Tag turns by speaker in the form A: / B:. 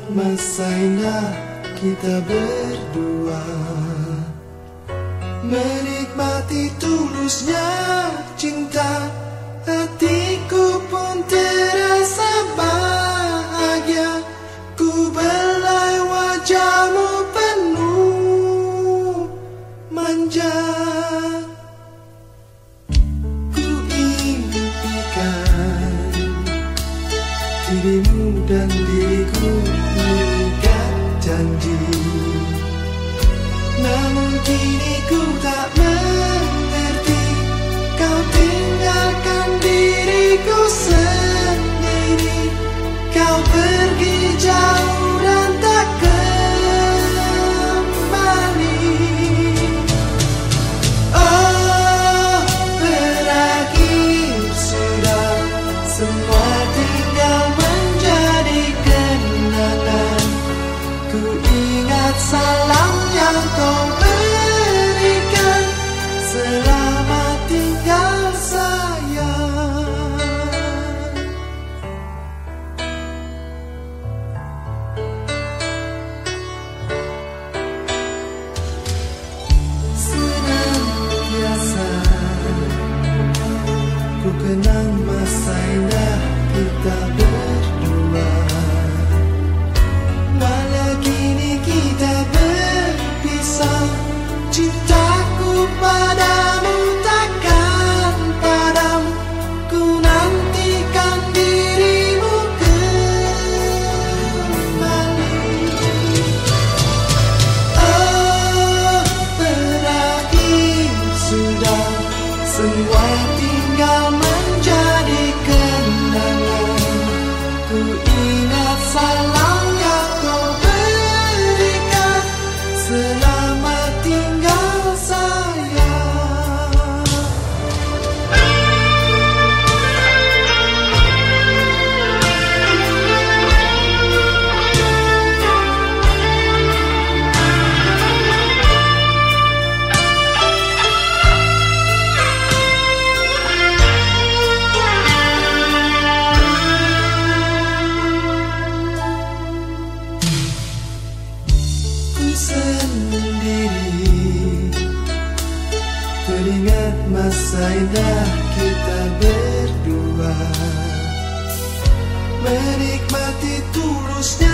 A: masa indah kita berdua, menikmati tulusnya cinta. Hatiku pun terasa bahagia, ku belai wajahmu penuh manja. Ku impikan dirimu dan diriku mengikat janji, namun kini ku tak mengerti, kau tinggalkan diriku sendiri. Kau pergi jauh dan tak kembali. Oh, berakhir sudah, semua tinggal menjadi kenangan. Ku ingat salam yang kau berikan, selamat tinggal sayang. Senantiasa ku kenang masa indah kita berdua, walau kini kita berpisah. Cintaku padamu takkan padam, ku nantikan dirimu kembali. Oh, berakhir sudah, semua tinggal menjadi kenangan. Ku ingat salam yang kau berikan, selamat tinggal sayang. Ku sendiri teringat masa indah kita berdua, menikmati tulusnya